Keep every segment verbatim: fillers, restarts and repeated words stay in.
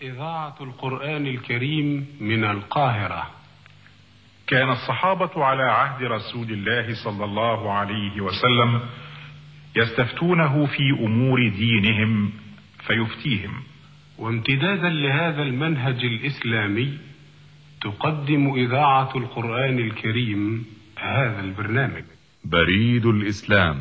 إذاعة القرآن الكريم من القاهرة. كان الصحابة على عهد رسول الله صلى الله عليه وسلم يستفتونه في أمور دينهم فيفتيهم، وامتدادا لهذا المنهج الإسلامي تقدم إذاعة القرآن الكريم هذا البرنامج. بريد الإسلام،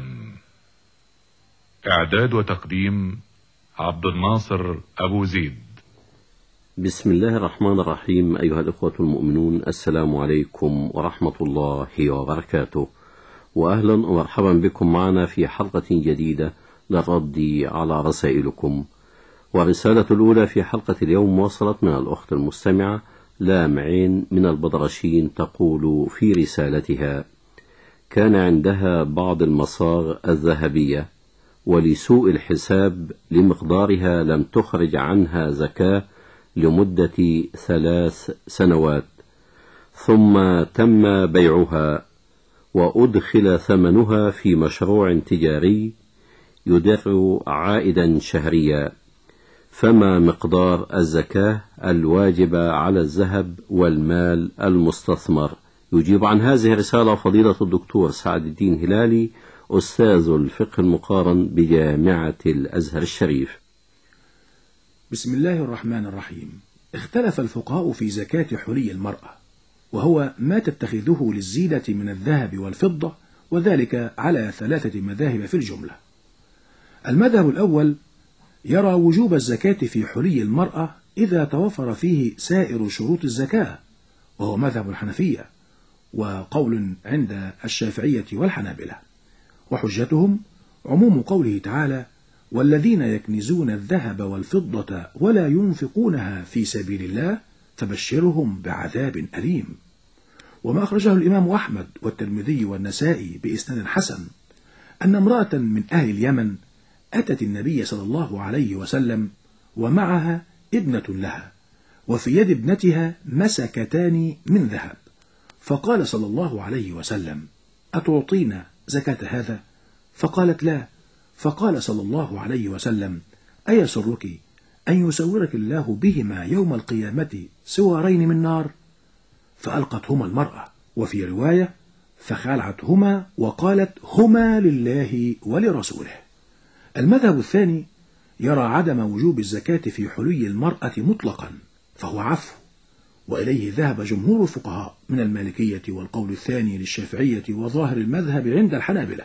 إعداد وتقديم عبد الناصر أبو زيد. بسم الله الرحمن الرحيم. أيها الإخوة المؤمنون، السلام عليكم ورحمة الله وبركاته، وأهلا ومرحبا بكم معنا في حلقة جديدة للرد على رسائلكم. والرسالة الأولى في حلقة اليوم وصلت من الأخت المستمعة لام عين من البدرشين، تقول في رسالتها: كان عندها بعض المصاغ الذهبية، ولسوء الحساب لمقدارها لم تخرج عنها زكاة لمدة ثلاث سنوات، ثم تم بيعها وأدخل ثمنها في مشروع تجاري يدر عائدا شهريا، فما مقدار الزكاة الواجبة على الذهب والمال المستثمر؟ يجيب عن هذه الرسالة فضيلة الدكتور سعد الدين هلالي، أستاذ الفقه المقارن بجامعة الأزهر الشريف. بسم الله الرحمن الرحيم. اختلف الفقهاء في زكاة حلي المرأة، وهو ما تتخذه للزينة من الذهب والفضة، وذلك على ثلاثة مذاهب في الجملة. المذهب الأول يرى وجوب الزكاة في حلي المرأة إذا توفر فيه سائر شروط الزكاة، وهو مذهب الحنفية، وقول عند الشافعية والحنابلة. وحجتهم عموم قوله تعالى: والذين يكنزون الذهب والفضة ولا ينفقونها في سبيل الله فبشرهم بعذاب أليم. وما أخرجه الإمام أحمد والترمذي والنسائي بإسناد حسن أن امرأة من أهل اليمن أتت النبي صلى الله عليه وسلم ومعها ابنة لها، وفي يد ابنتها مسكتان من ذهب، فقال صلى الله عليه وسلم: أتعطينا زكاة هذا؟ فقالت: لا. فقال صلى الله عليه وسلم: أيسرك أن يسورك الله بهما يوم القيامة سوارين من نار؟ فألقتهما المرأة، وفي رواية فخلعتهما وقالت: هما لله ولرسوله. المذهب الثاني يرى عدم وجوب الزكاة في حلي المرأة مطلقا، فهو عفو، وإليه ذهب جمهور الفقهاء من المالكية، والقول الثاني للشافعية وظاهر المذهب عند الحنابلة.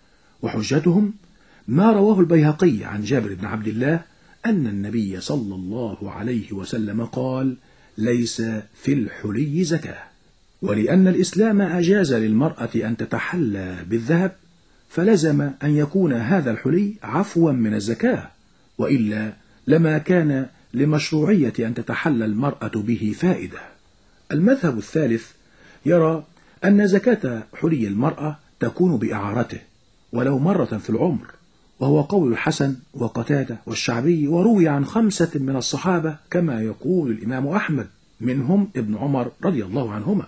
وحجتهم ما رواه البيهقي عن جابر بن عبد الله أن النبي صلى الله عليه وسلم قال: ليس في الحلي زكاة. ولأن الإسلام أجاز للمرأة أن تتحلى بالذهب، فلزم أن يكون هذا الحلي عفوا من الزكاة، وإلا لما كان لمشروعية أن تتحلى المرأة به فائدة. المذهب الثالث يرى أن زكاة حلي المرأة تكون بإعارته ولو مرة في العمر، وهو قول الحسن وقتادة والشعبي، وروي عن خمسة من الصحابة كما يقول الإمام أحمد، منهم ابن عمر رضي الله عنهما.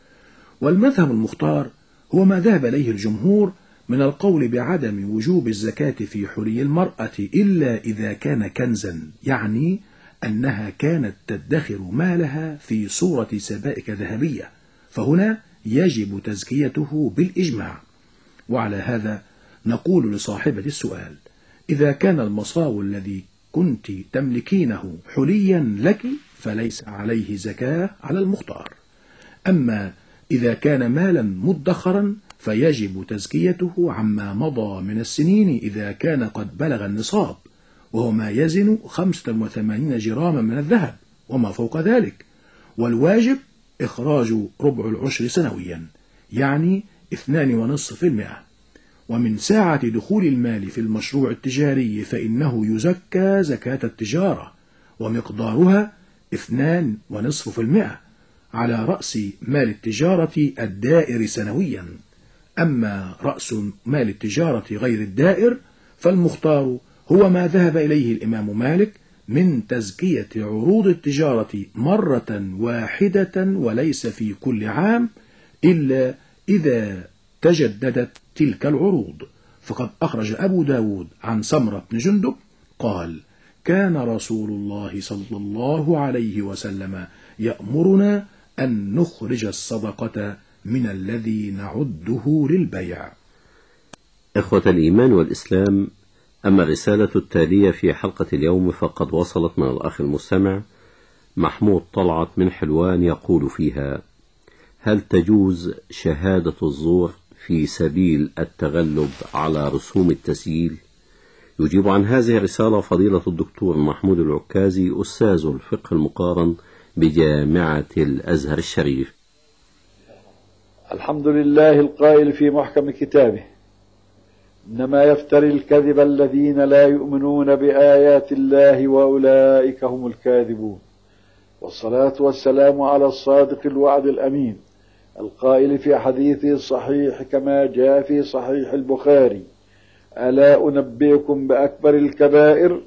والمذهب المختار هو ما ذهب إليه الجمهور من القول بعدم وجوب الزكاة في حلي المرأة إلا إذا كان كنزا، يعني أنها كانت تدخر مالها في صورة سبائك ذهبية، فهنا يجب تزكيته بالإجماع. وعلى هذا نقول لصاحبة السؤال: إذا كان المصاغ الذي كنت تملكينه حليا لك فليس عليه زكاة على المختار، أما إذا كان مالا مدخرا فيجب تزكيته عما مضى من السنين إذا كان قد بلغ النصاب، وهو ما يزن خمسة وثمانين جراما من الذهب وما فوق ذلك. والواجب إخراج ربع العشر سنويا، يعني اثنان ونصف في المئة. ومن ساعة دخول المال في المشروع التجاري فإنه يزكى زكاة التجارة، ومقدارها اثنان ونصف في المئة على رأس مال التجارة الدائر سنويا. أما رأس مال التجارة غير الدائر فالمختار هو ما ذهب إليه الإمام مالك من تزكية عروض التجارة مرة واحدة وليس في كل عام إلا إذا تجددت تلك العروض. فقد أخرج أبو داود عن سمرة بن جندب قال: كان رسول الله صلى الله عليه وسلم يأمرنا أن نخرج الصدقة من الذي نعده للبيع. إخوة الإيمان والإسلام، أما الرسالة التالية في حلقة اليوم فقد وصلت من الأخ المستمع محمود طلعت من حلوان، يقول فيها: هل تجوز شهادة الزور في سبيل التغلب على رسوم التسجيل؟ يجيب عن هذه الرسالة فضيلة الدكتور محمود العكازي، أستاذ الفقه المقارن بجامعة الأزهر الشريف. الحمد لله القائل في محكم كتابه: إنما يفتري الكذب الذين لا يؤمنون بآيات الله وأولئك هم الكاذبون. والصلاة والسلام على الصادق الوعد الأمين القائل في حديثه الصحيح كما جاء في صحيح البخاري: ألا أنبئكم بأكبر الكبائر؟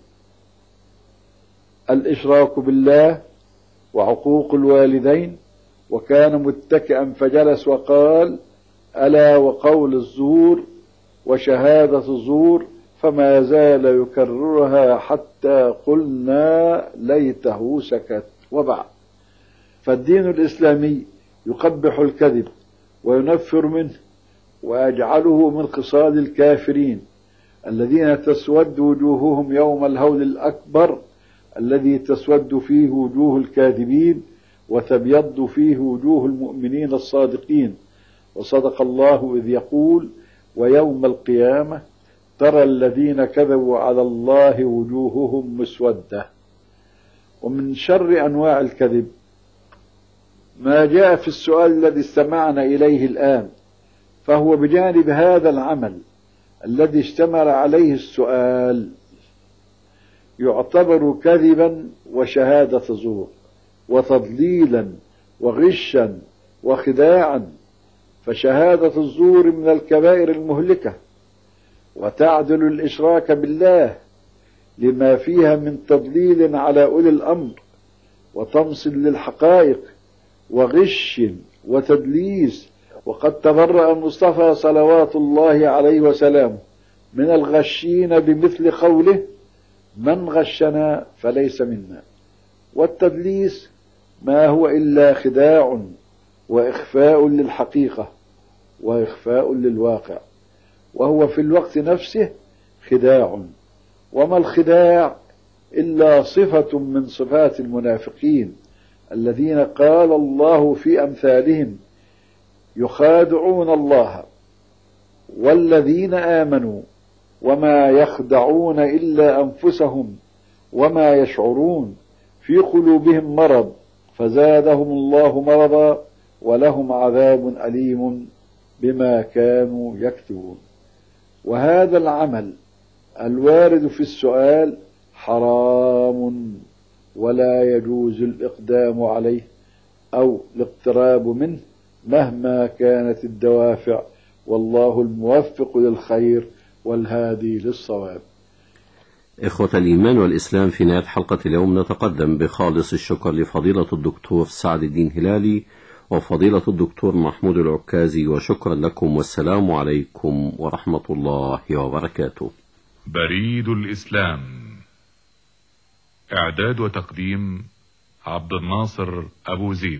الإشراك بالله وعقوق الوالدين. وكان متكئا فجلس وقال: ألا وقول الزور وشهادة الزور، فما زال يكررها حتى قلنا ليته سكت. وبعد، فالدين الإسلامي يقبح الكذب وينفر منه ويجعله من خصال الكافرين الذين تسود وجوههم يوم الهول الأكبر الذي تسود فيه وجوه الكاذبين وتبيض فيه وجوه المؤمنين الصادقين. وصدق الله إذ يقول: ويوم القيامة ترى الذين كذبوا على الله وجوههم مسودة. ومن شر أنواع الكذب ما جاء في السؤال الذي استمعنا إليه الآن، فهو بجانب هذا العمل الذي اشتمل عليه السؤال يعتبر كذبا وشهادة زور وتضليلا وغشا وخداعا. فشهادة الزور من الكبائر المهلكة وتعدل الإشراك بالله لما فيها من تضليل على أولي الأمر وطمس للحقائق وغش وتدليس. وقد تبرأ المصطفى صلوات الله عليه وسلامه من الغشين بمثل قوله: من غشنا فليس منا. والتدليس ما هو إلا خداع وإخفاء للحقيقة وإخفاء للواقع، وهو في الوقت نفسه خداع. وما الخداع إلا صفة من صفات المنافقين الذين قال الله في أمثالهم: يخادعون الله والذين آمنوا وما يخدعون إلا أنفسهم وما يشعرون، في قلوبهم مرض فزادهم الله مرضا ولهم عذاب أليم بما كانوا يكتبون. وهذا العمل الوارد في السؤال حرام ولا يجوز الإقدام عليه أو الاقتراب منه مهما كانت الدوافع، والله الموفق للخير والهادي للصواب. إخوة الإيمان والإسلام، في نهاية حلقة اليوم نتقدم بخالص الشكر لفضيلة الدكتور سعد الدين هلالي وفضيلة الدكتور محمود العكازي، وشكرا لكم، والسلام عليكم ورحمة الله وبركاته. بريد الإسلام، إعداد وتقديم عبد الناصر أبو زيد.